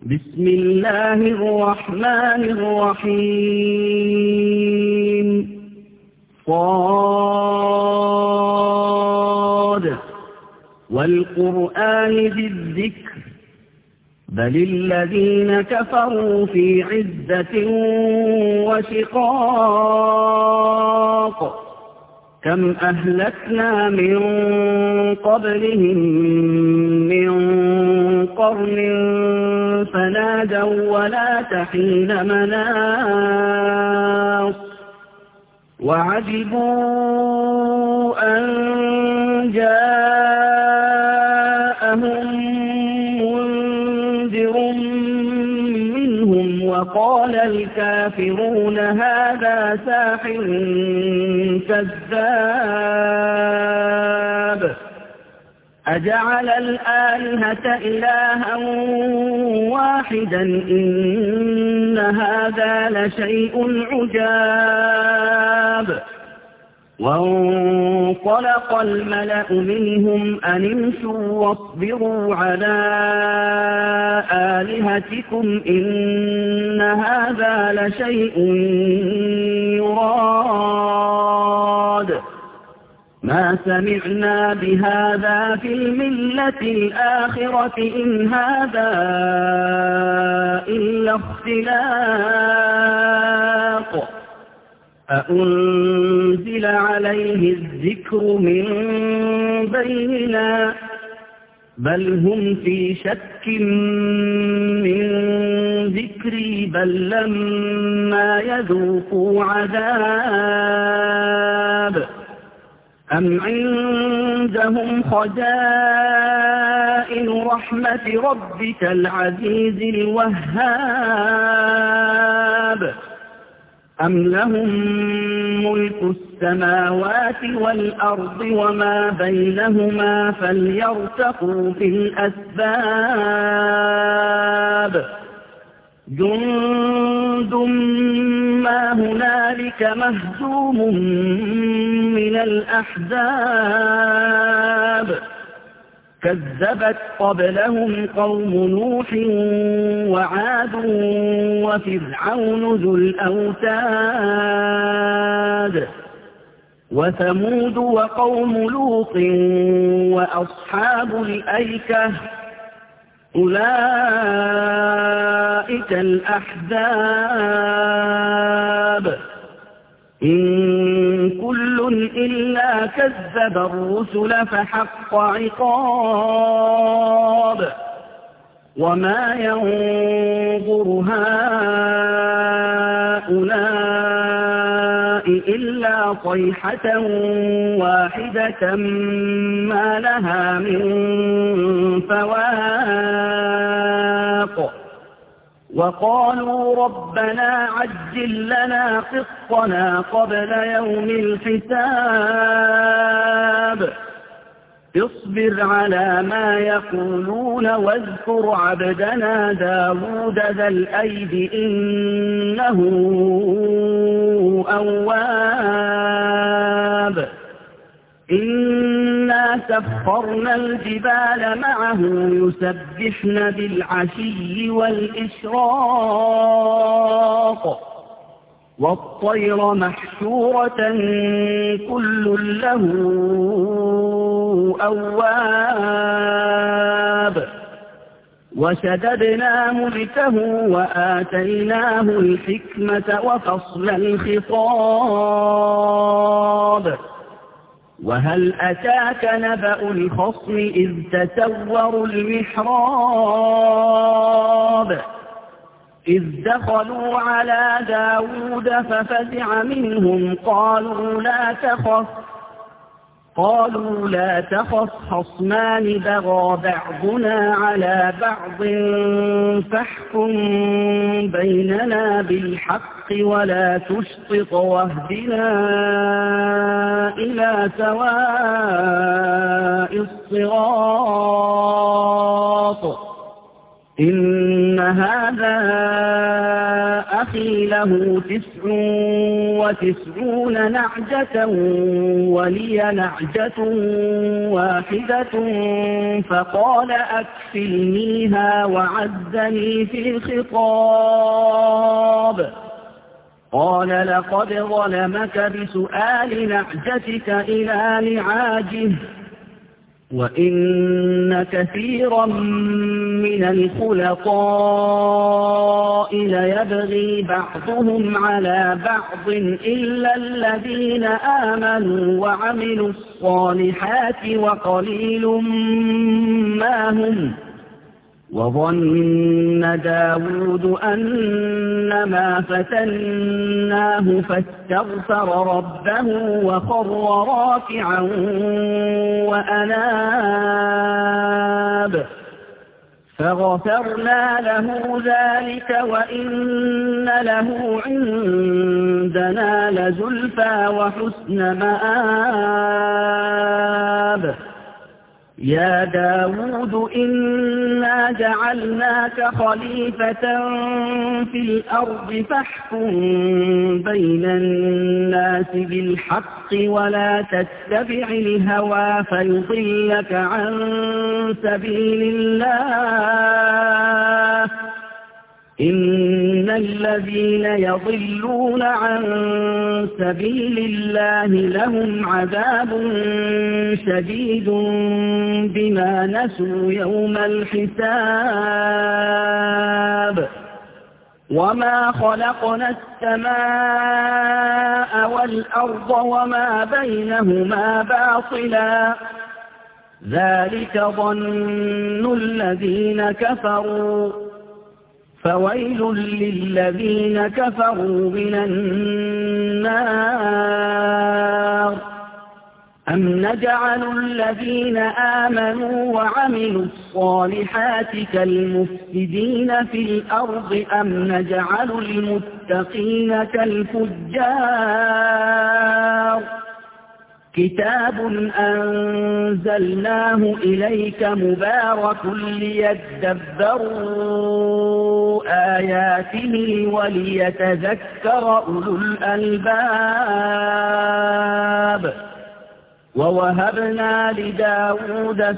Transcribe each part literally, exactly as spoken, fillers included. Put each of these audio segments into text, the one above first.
بسم الله الرحمن الرحيم صاد والقرآن ذي الذكر بل الذين كفروا في عزة وشقاق كم أهلكنا من قبلهم من قرن فنادوا ولا تحين مناص وعجبوا أن جاءهم منذر منهم وقال الكافرون هذا ساحر كذاب أجعل الآلهة إلها واحدا إن هذا لشيء عجاب وانطلق الملأ منهم أن امشوا واصبروا على آلهتكم إن هذا لشيء يراد ما سمعنا بهذا في الملة الآخرة إن هذا إلا اختلاق أأنزل عليه الذكر من بيننا بل هم في شك من ذكري بل لما يذوقوا عذاب أم عندهم خزائن رحمة ربك العزيز الوهاب أم لهم ملك السماوات والأرض وما بينهما فليرتقوا في الأسباب جند ما هنالك مهزوم من الأحزاب كذبت قبلهم قوم نوح وعاد وفرعون ذو الأوتاد وثمود وقوم لوط وأصحاب الأيكة أولئك الأحزاب إن كل إلا كذب الرسل فحق عقاب وما ينظر هؤلاء إلا صيحة واحدة ما لها من فواق وقالوا ربنا عجل لنا قسطنا قبل يوم الحساب اصبر على ما يقولون واذكر عبدنا داود ذا الأيد إنه أواب إنا سخرنا الجبال معه يسبحن بالعشي والإشراق والطير محشورة كل له أواب وشددنا ملكه وآتيناه الحكمة وفصل الخطاب وهل أتاك نبأ الخصم إذ تسوروا المحراب إذ دخلوا على داود ففزع منهم قالوا لا تخف قالوا لا تخف خصمان بغى بعضنا على بعض فاحكم بيننا بالحق ولا تشطط واهدنا إلى سواء الصراط إن هذا أخي له تسع وتسعون نعجة ولي نعجة واحدة فقال أكفلنيها وعزني في الخطاب. قال لقد ظلمك بسؤال نعجتك إلى نعاجه وإن كثيرا من الخلطاء ليبغي بعضهم على بعض إلا الذين آمنوا وعملوا الصالحات وقليل ما هم. وظن داود أنما فتناه فاستغفر ربه وخر راكعا وأناب فغفرنا له ذلك وإن له عندنا لزلفى وحسن مآب. يا داود إنا جعلناك خليفة في الأرض فاحكم بين الناس بالحق ولا تتبع الهوى فيضلك عن سبيل الله. إن الذين يضلون عن سبيل الله لهم عذاب شديد بما نسوا يوم الحساب. وما خلقنا السماء والأرض وما بينهما باطلا ذلك ظن الذين كفروا فويل للذين كفروا من النار. أم نجعل الذين آمنوا وعملوا الصالحات كالمفسدين في الأرض أم نجعل المتقين كالفجار. كتاب أنزلناه إليك مبارك ليدبروا آياته وليتذكر أولو الألباب. ووهبنا لداود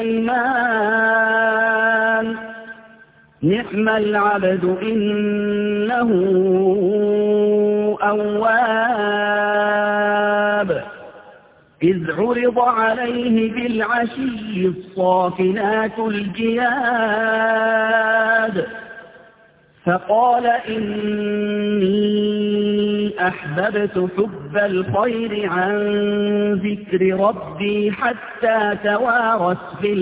سليمان نعم العبد إنه أواب. إذ عرض عليه بالعشي الصافنات الجياد فقال إني أحببت حب الخير عن ذكر ربي حتى توارت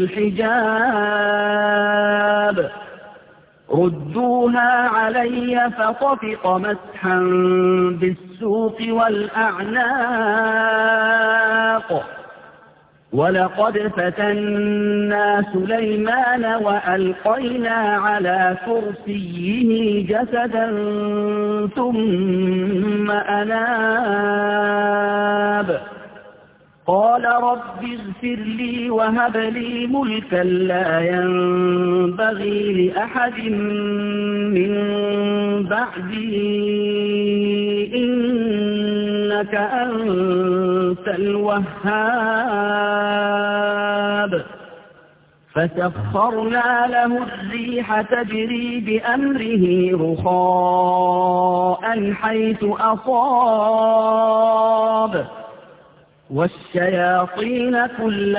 بالحجاب. ردوها علي فطفق مسحا بالسوق والأعناق. ولقد فتنا سليمان وألقينا على كرسيه جسدا ثم أناب. قال رب اغفر لي وهب لي ملكا لا ينبغي لأحد من بعدي إنك أنت الوهاب. فسخرنا له الريح تجري بأمره رخاء حيث أصاب والشياطين كل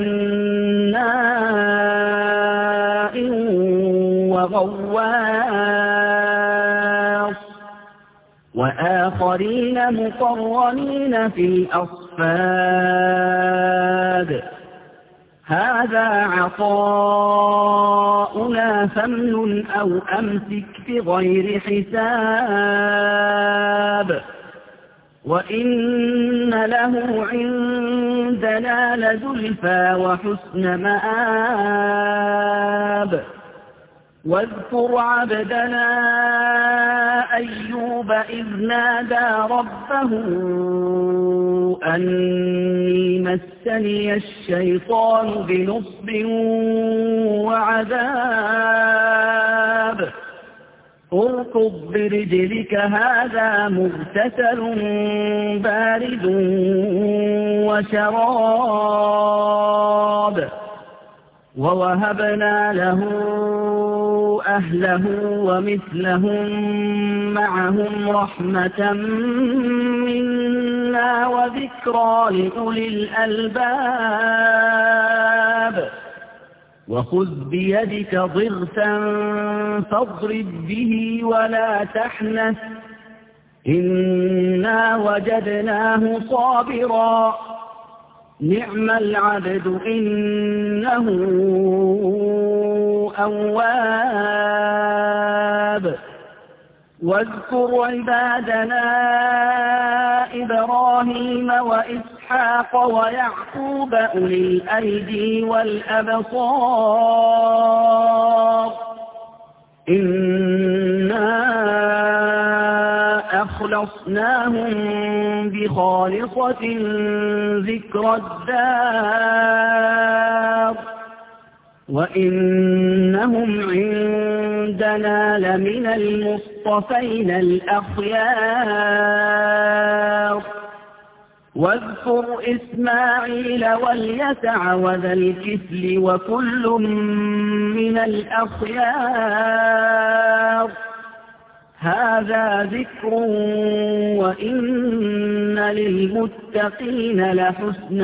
بناء وغواص وآخرين مقرنين في الأصفاد. هذا عطاؤنا فامنن أو أمسك بغير حساب. وإن له عندنا لزلفى وحسن مآب. واذكر عبدنا أيوب إذ نادى ربه أني مسني الشيطان بنصب وعذاب اركض برجلك هذا مغتسل بارد وشراب ووهبنا له أهله ومثلهم معهم رحمة منا وذكرى لأولي الألباب وخذ بيدك ضغثا فاضرب به ولا تحنث إنا وجدناه صابرا نعم العبد إنه أواب واذكر عبادنا إبراهيم وإسحاق ويعقوب أولي الأيدي والأبصار إنا أخلصناهم بخالصة ذكر الدار وإنهم عندنا لمن المصطفين الأخيار واذكر إسماعيل واليسع وذا الكفل وكل من الأخيار هذا ذكر وإن للمتقين لحسن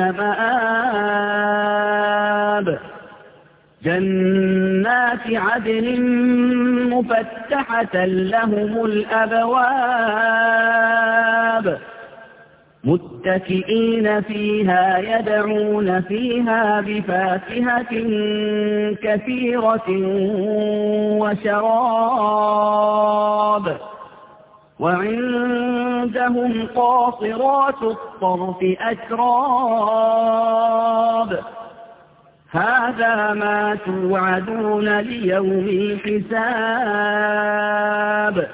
مآب جنات عدن مفتحة لهم الأبواب متكئين فيها يدعون فيها بفاكهة كثيرة وشراب وعندهم قاصرات الطرف أتراب هذا ما توعدون ليوم الحساب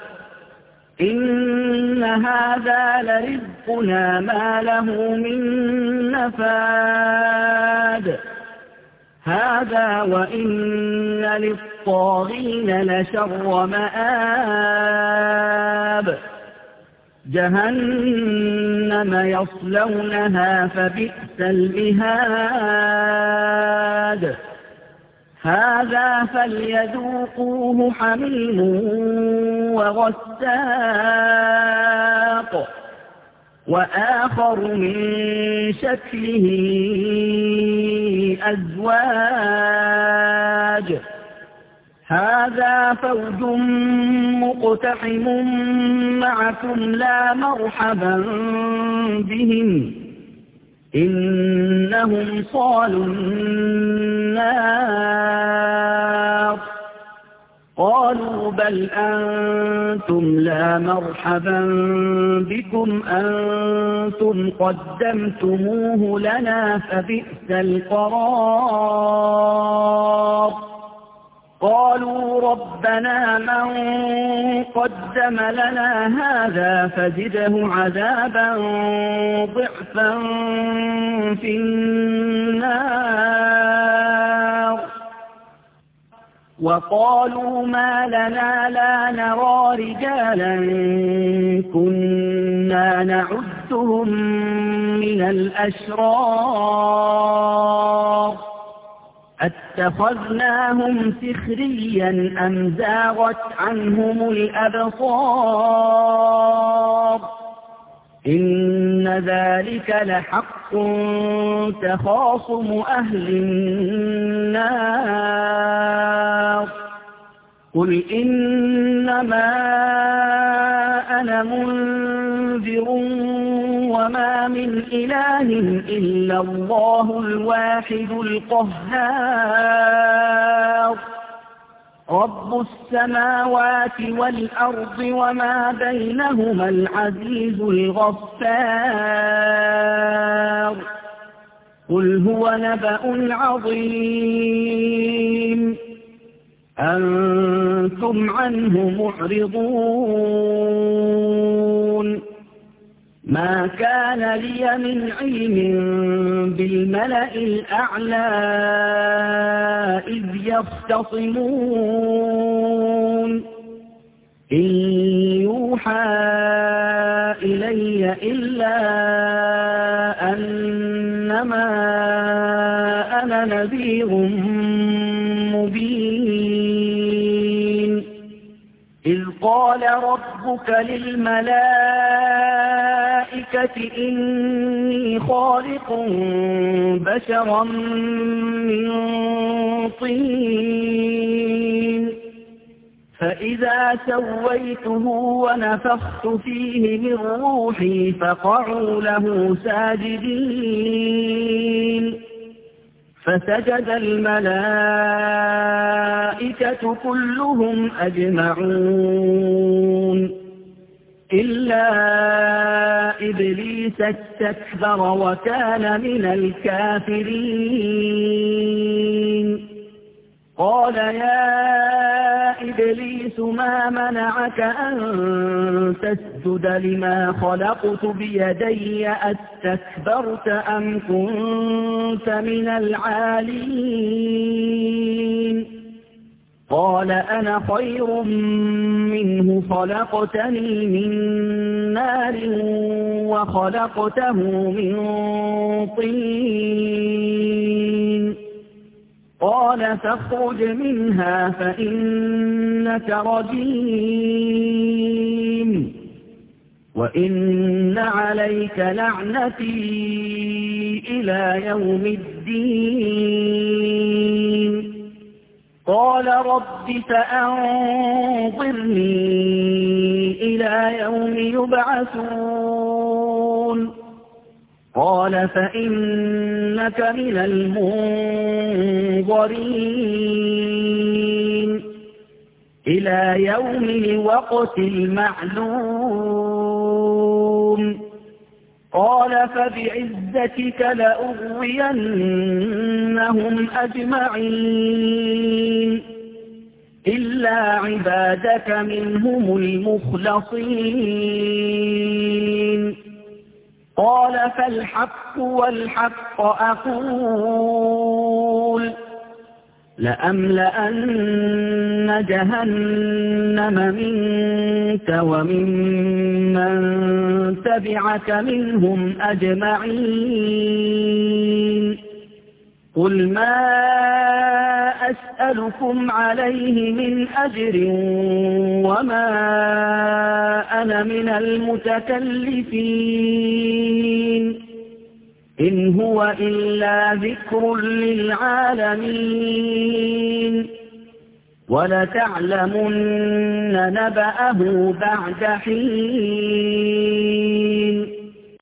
إن هذا لرزقنا ما له من نفاد هذا وإن للطاغين لشر مآب جهنم يصلونها فبئس المهاد هذا فليذوقوه حميم وغساق وآخر من شكله أزواج هذا فوج مقتحم معكم لا مرحبا بهم إنهم صالوا النار قالوا بل أنتم لا مرحبا بكم أنتم قدمتموه لنا فبئس القرار قالوا ربنا من قدم لنا هذا فزده عذابا ضعفا في النار وقالوا ما لنا لا نرى رجالا كنا نعدهم من الأشرار أتخذناهم سخريا أم زاغت عنهم الأبصار إن ذلك لحق تخاصم أهل النار قل إنما أنا منذر وما من إله إلا الله الواحد القهار رب السماوات والأرض وما بينهما العزيز الغفار قل هو نبأ عظيم أنتم عنه معرضون ما كان لي من علم بالملأ الأعلى إذ يختصمون إن يوحى إلي إلا أنما أنا نذير مبين إذ قال ربك للملائكة إني خالق بشرا من طين فإذا سويته ونفخت فيه من روحي فقعوا له ساجدين فسجد الملائكة كلهم أجمعون إلا إبليس استكبر وكان من الكافرين قال يا إبليس ما منعك أن تسجد لما خلقت بيدي أستكبرت أم كنت من العالين قال أنا خير منه خلقتني من نار وخلقته من طين قال فاخرج منها فإنك رجيم وإن عليك لعنتي إلى يوم الدين قال رب فأنظرني إلى يوم يبعثون قال فإنك من المنظرين إلى يوم الوقت المعلوم قال فبعزتك لأغوينهم أجمعين إلا عبادك منهم المخلصين قال فالحق والحق أقول لأملأن جهنم منك وممن تبعك منهم أجمعين قل ما أسألكم عليه من أجر وما أنا من المتكلفين إن هو إلا ذكر للعالمين ولتعلمن نبأه بعد حين